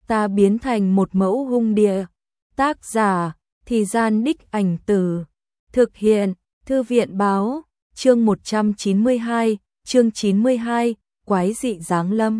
ta biến thành một mẫu hung địa. Tác giả, Thì Gian Đích Ảnh Từ. Thực hiện, Thư viện Báo. Chương 192, chương 92, Quái dị giáng lâm.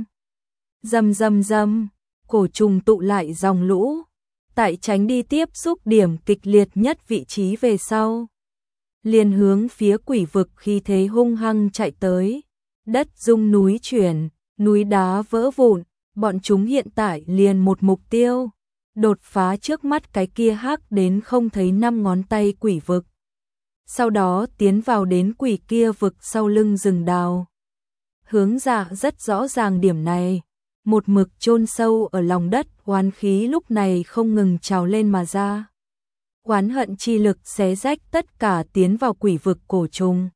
Rầm rầm rầm, cổ trùng tụ lại dòng lũ, tại tránh đi tiếp xúc điểm kịch liệt nhất vị trí về sau, liền hướng phía quỷ vực khi thế hung hăng chạy tới. Đất rung núi chuyển, núi đá vỡ vụn, bọn chúng hiện tại liền một mục tiêu, đột phá trước mắt cái kia hắc đến không thấy 5 ngón tay quỷ vực. Sau đó tiến vào đến quỷ kia vực sau lưng rừng đào. Hướng Dạ rất rõ ràng điểm này, một mực chôn sâu ở lòng đất, oán khí lúc này không ngừng trào lên mà ra. Oán hận chi lực xé rách tất cả tiến vào quỷ vực cổ trùng.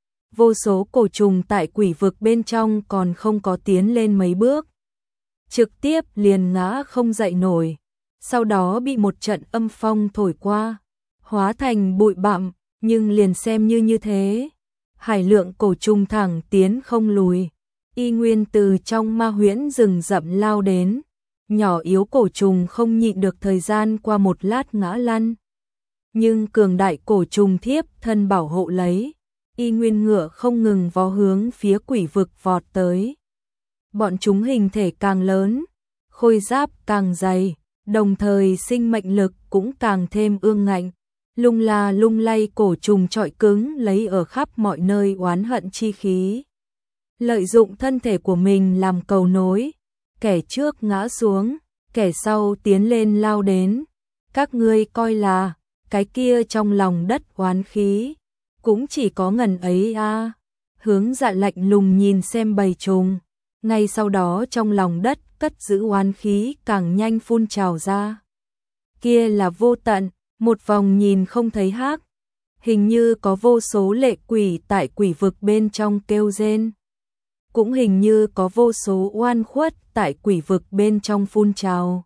Vô số cổ trùng tại quỷ vực bên trong còn không có tiến lên mấy bước, trực tiếp liền ngã không dậy nổi, sau đó bị một trận âm phong thổi qua, hóa thành bụi bặm. Nhưng liền xem như thế, hải lượng cổ trùng thẳng tiến không lùi, y nguyên từ trong ma huyễn rừng rậm lao đến, nhỏ yếu cổ trùng không nhịn được thời gian qua một lát ngã lăn. Nhưng cường đại cổ trùng thiếp thân bảo hộ lấy, y nguyên ngựa không ngừng vó hướng phía quỷ vực vọt tới. Bọn chúng hình thể càng lớn, khôi giáp càng dày, đồng thời sinh mệnh lực cũng càng thêm ương ngạnh. Lung la lung lay cổ trùng trọi cứng lấy ở khắp mọi nơi oán hận chi khí. Lợi dụng thân thể của mình làm cầu nối, kẻ trước ngã xuống, kẻ sau tiến lên lao đến. Các ngươi coi là, cái kia trong lòng đất oán khí, cũng chỉ có ngần ấy a. Hướng Dạ lạnh lùng nhìn xem bầy trùng, ngay sau đó trong lòng đất cất giữ oán khí càng nhanh phun trào ra. Kia là vô tận. Một vòng nhìn không thấy hắc, hình như có vô số lệ quỷ tại quỷ vực bên trong kêu rên. Cũng hình như có vô số oan khuất tại quỷ vực bên trong phun trào.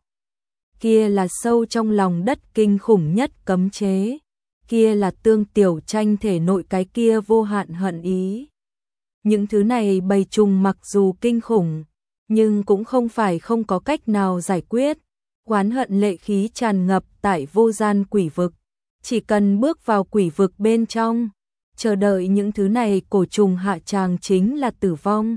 Kia là sâu trong lòng đất kinh khủng nhất cấm chế. Kia là Tương Tiểu Tranh thể nội cái kia vô hạn hận ý. Những thứ này bầy trùng mặc dù kinh khủng, nhưng cũng không phải không có cách nào giải quyết. Oán hận lệ khí tràn ngập tại vô gian quỷ vực, chỉ cần bước vào quỷ vực bên trong, chờ đợi những thứ này cổ trùng hạ tràng chính là tử vong.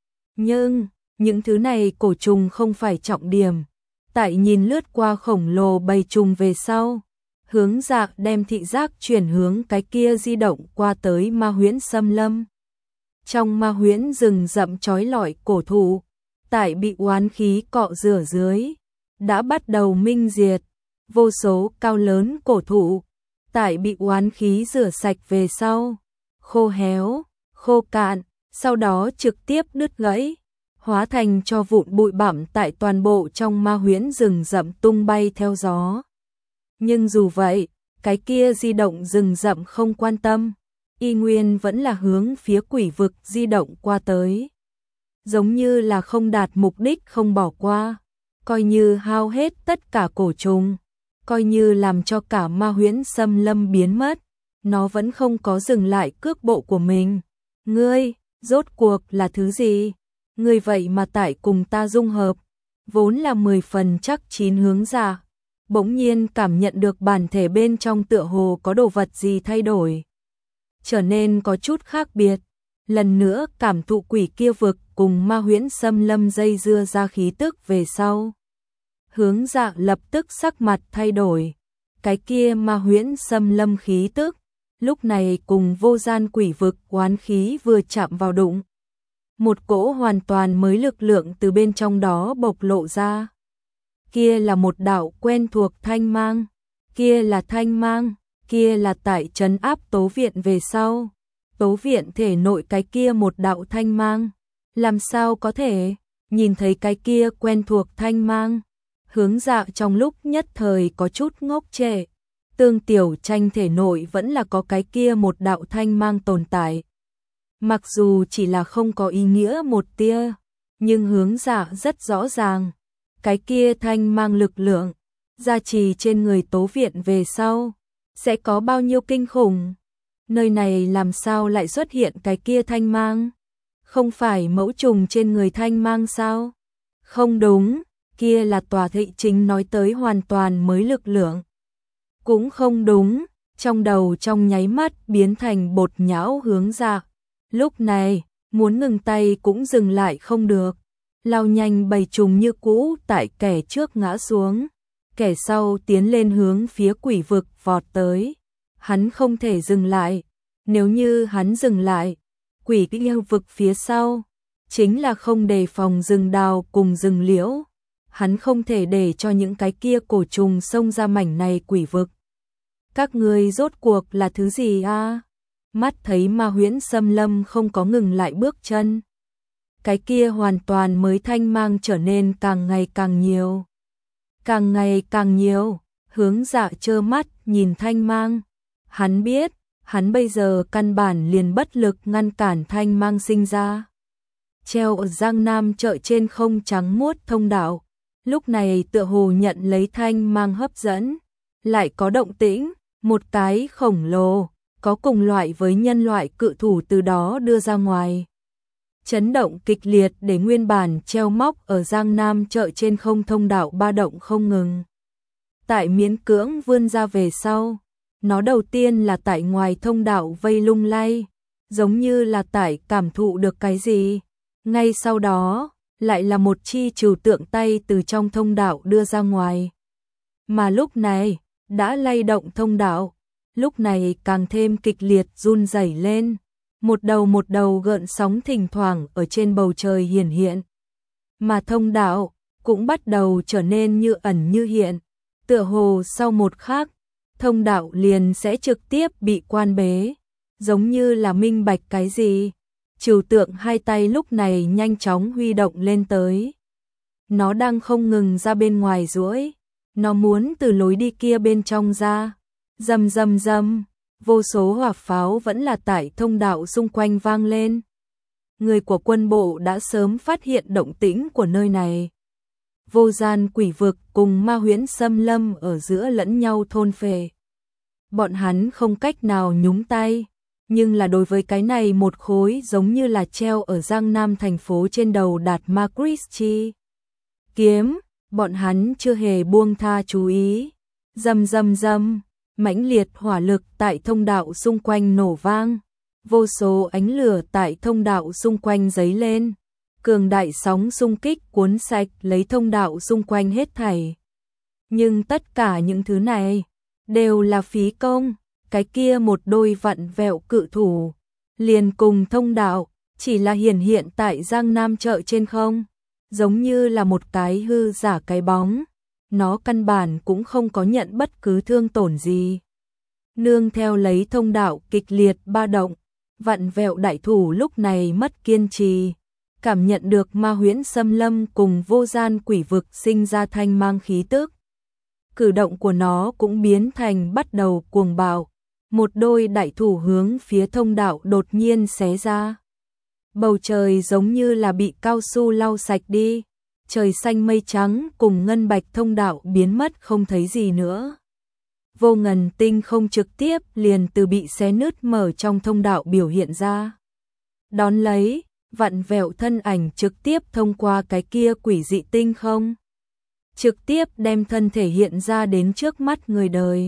Nhưng, những thứ này cổ trùng không phải trọng điểm. Tại nhìn lướt qua khổng lồ bầy trùng về sau, Hướng Dạ đem thị giác chuyển hướng cái kia di động qua tới ma huyễn xâm lâm. Trong ma huyễn rừng rậm trói lọi cổ thụ, tại bị oán khí cọ rửa dưới, đã bắt đầu minh diệt. Vô số cao lớn cổ thụ, tại bị oán khí rửa sạch về sau, khô héo, khô cạn, sau đó trực tiếp đứt gãy, hóa thành cho vụn bụi bặm tại toàn bộ trong ma huyễn rừng rậm tung bay theo gió. Nhưng dù vậy, cái kia di động rừng rậm không quan tâm, y nguyên vẫn là hướng phía quỷ vực di động qua tới. Giống như là không đạt mục đích không bỏ qua. Coi như hao hết tất cả cổ trùng, coi như làm cho cả ma huyễn xâm lâm biến mất, nó vẫn không có dừng lại cước bộ của mình. Ngươi, rốt cuộc là thứ gì? Ngươi vậy mà tại cùng ta dung hợp, vốn là 10 phần chắc chín Hướng Dạ, bỗng nhiên cảm nhận được bản thể bên trong tựa hồ có đồ vật gì thay đổi, trở nên có chút khác biệt. Lần nữa cảm thụ quỷ kia vực cùng ma huyễn xâm lâm dây dưa ra khí tức về sau, Hướng Dạ lập tức sắc mặt thay đổi. Cái kia ma huyễn xâm lâm khí tức, lúc này cùng vô gian quỷ vực oán khí vừa chạm vào đụng. Một cỗ hoàn toàn mới lực lượng từ bên trong đó bộc lộ ra. Kia là một đạo quen thuộc thanh mang, kia là thanh mang, kia là tại trấn áp Tố Viện về sau. Tố Viện thể nội cái kia một đạo thanh mang, làm sao có thể nhìn thấy cái kia quen thuộc thanh mang. Hướng Dạ trong lúc nhất thời có chút ngốc trệ. Tương Tiểu Tranh thể nội vẫn là có cái kia một đạo thanh mang tồn tại. Mặc dù chỉ là không có ý nghĩa một tia, nhưng Hướng Dạ rất rõ ràng, cái kia thanh mang lực lượng gia trì trên người Tố Viện về sau sẽ có bao nhiêu kinh khủng. Nơi này làm sao lại xuất hiện cái kia thanh mang? Không phải mẫu trùng trên người thanh mang sao? Không đúng, kia là tòa thị chính nói tới hoàn toàn mới lực lượng. Cũng không đúng, trong đầu trong nháy mắt biến thành bột nhão hướng ra. Lúc này, muốn ngừng tay cũng dừng lại không được. Lao nhanh bầy trùng như cũ tại kẻ trước ngã xuống. Kẻ sau tiến lên hướng phía quỷ vực vọt tới. Hắn không thể dừng lại. Nếu như hắn dừng lại, quỷ yêu vực phía sau chính là không đề phòng rừng đào cùng rừng liễu. Hắn không thể để cho những cái kia cổ trùng xông ra mảnh này quỷ vực. Các ngươi rốt cuộc là thứ gì a? Mắt thấy Ma Huyễn Xâm Lâm không có ngừng lại bước chân. Cái kia hoàn toàn mới thanh mang trở nên càng ngày càng nhiều. Càng ngày càng nhiều, Hướng Dạ trơ mắt nhìn thanh mang. Hắn biết, hắn bây giờ căn bản liền bất lực ngăn cản thanh mang sinh ra. Treo ở Giang Nam chợ trên không trắng muốt thông đạo, lúc này tựa hồ nhận lấy thanh mang hấp dẫn. Lại có động tĩnh, một cái khổng lồ, có cùng loại với nhân loại cự thủ từ đó đưa ra ngoài. Chấn động kịch liệt để nguyên bản treo móc ở Giang Nam chợ trên không thông đạo ba động không ngừng. Tại miễn cưỡng vươn ra về sau, nó đầu tiên là tại ngoài thông đạo vây lung lay, giống như là tại cảm thụ được cái gì. Ngay sau đó, lại là một chi trừu tượng tay từ trong thông đạo đưa ra ngoài. Mà lúc này, đã lay động thông đạo, lúc này càng thêm kịch liệt run rẩy lên. Một đầu gợn sóng thỉnh thoảng ở trên bầu trời hiển hiện. Mà thông đạo cũng bắt đầu trở nên như ẩn như hiện. Tựa hồ sau một khắc, thông đạo liền sẽ trực tiếp bị quan bế. Giống như là minh bạch cái gì. Trừu tượng hai tay lúc này nhanh chóng huy động lên tới. Nó đang không ngừng ra bên ngoài duỗi. Nó muốn từ lối đi kia bên trong ra. Rầm rầm rầm. Vô số hỏa pháo vẫn là tại thông đạo xung quanh vang lên. Người của quân bộ đã sớm phát hiện động tĩnh của nơi này. Vô gian quỷ vực cùng Ma Huyễn Xâm Lâm ở giữa lẫn nhau thôn phệ. Bọn hắn không cách nào nhúng tay, nhưng là đối với cái này một khối giống như là treo ở Giang Nam thành phố trên đầu Đạt Ma Christie kiếm, bọn hắn chưa hề buông tha chú ý. Rầm rầm rầm. Mãnh liệt hỏa lực tại thông đạo xung quanh nổ vang, vô số ánh lửa tại thông đạo xung quanh dấy lên, cường đại sóng xung kích cuốn sạch lấy thông đạo xung quanh hết thảy. Nhưng tất cả những thứ này đều là phí công, cái kia một đôi vặn vẹo cự thủ, liền cùng thông đạo, chỉ là hiển hiện tại Giang Nam chợ trên không, giống như là một cái hư giả cái bóng. Nó căn bản cũng không có nhận bất cứ thương tổn gì. Nương theo lấy thông đạo kịch liệt ba động, vặn vẹo đại thủ lúc này mất kiên trì, cảm nhận được Ma Huyễn Xâm Lâm cùng vô gian quỷ vực sinh ra thanh mang khí tức. Cử động của nó cũng biến thành bắt đầu cuồng bạo, một đôi đại thủ hướng phía thông đạo đột nhiên xé ra. Bầu trời giống như là bị cao su lau sạch đi. Trời xanh mây trắng cùng ngân bạch thông đạo biến mất không thấy gì nữa. Vô ngần tinh không trực tiếp liền từ bị xé nứt mở trong thông đạo biểu hiện ra. Đón lấy, vặn vẹo thân ảnh trực tiếp thông qua cái kia quỷ dị tinh không. Trực tiếp đem thân thể hiện ra đến trước mắt người đời.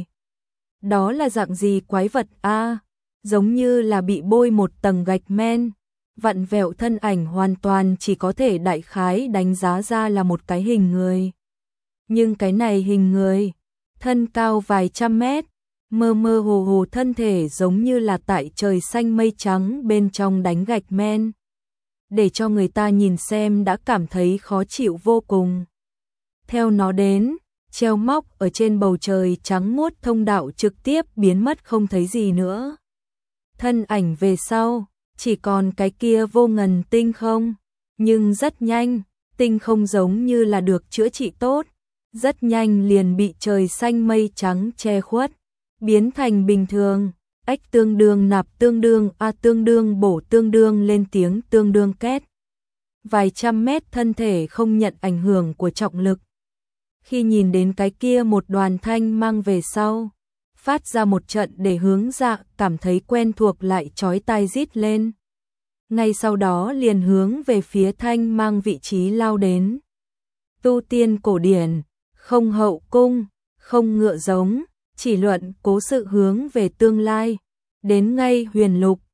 Đó là dạng gì quái vật a? Giống như là bị bôi một tầng gạch men. Vặn vẹo thân ảnh hoàn toàn chỉ có thể đại khái đánh giá ra là một cái hình người. Nhưng cái này hình người, thân cao vài trăm mét, mơ mơ hồ hồ thân thể giống như là tại trời xanh mây trắng bên trong đánh gạch men. Để cho người ta nhìn xem đã cảm thấy khó chịu vô cùng. Theo nó đến, treo móc ở trên bầu trời trắng muốt thông đạo trực tiếp biến mất không thấy gì nữa. Thân ảnh về sau, chỉ còn cái kia vô ngần tinh không, nhưng rất nhanh, tinh không giống như là được chữa trị tốt, rất nhanh liền bị trời xanh mây trắng che khuất, biến thành bình thường, ách tương đương nạp tương đương a tương đương bổ tương đương lên tiếng tương đương két. Vài trăm mét thân thể không nhận ảnh hưởng của trọng lực. Khi nhìn đến cái kia một đoàn thanh mang về sau, phát ra một trận để Hướng Dạ cảm thấy quen thuộc lại chói tai rít lên. Ngay sau đó liền hướng về phía thanh mang vị trí lao đến. tu tiên cổ điển, không hậu cung, không ngựa giống, chỉ luận cố sự hướng về tương lai. Đến ngay huyền lục,